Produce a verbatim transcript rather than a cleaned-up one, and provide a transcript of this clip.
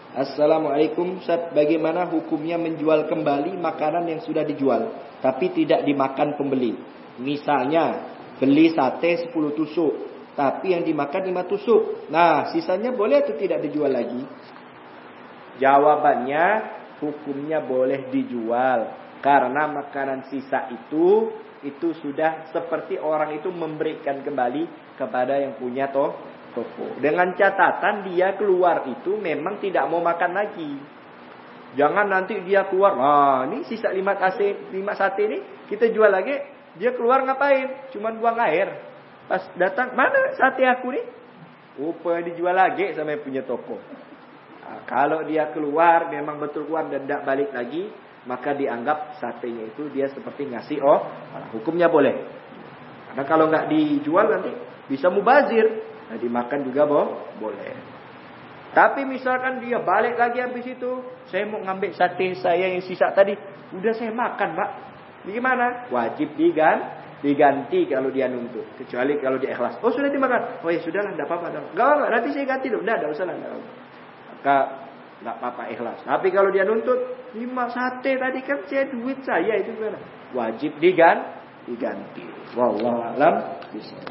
Assalamualaikum Ustaz, bagaimana hukumnya menjual kembali makanan yang sudah dijual tapi tidak dimakan pembeli? Misalnya beli sate sepuluh tusuk tapi yang dimakan lima tusuk. Nah, sisanya boleh atau tidak dijual lagi? Jawabannya, hukumnya boleh dijual. Karena makanan sisa itu itu sudah seperti orang itu memberikan kembali kepada yang punya toh toko. Dengan catatan dia keluar itu memang tidak mau makan lagi. Jangan nanti dia keluar, ah ini sisa lima sate, lima sate ini kita jual lagi. Dia keluar ngapain? Cuman buang air. Pas datang, mana sate aku nih? Rupanya dijual lagi sama yang punya toko. Nah, kalau dia keluar memang betul keluar dan tidak balik lagi, maka dianggap satenya itu dia seperti ngasih oh, hukumnya boleh. Karena kalau nggak dijual nanti bisa mubazir, nah, dimakan juga boh, boleh. Tapi misalkan dia balik lagi habis itu, saya mau ngambil sate saya yang sisa tadi, udah saya makan, Pak. Gimana? Wajib diganti, diganti kalau dia nuntut. Kecuali kalau dia ikhlas. Oh sudah dimakan. Oh ya sudahlah, tidak apa-apa. Enggak apa, nanti saya ganti dulu. Tidak, tidak usah lah. Maka tidak apa-apa ikhlas. Tapi kalau dia nuntut, lima sate tadi kan saya duit saya itu gimana? Wajib diganti, diganti. Wallahu a'lam.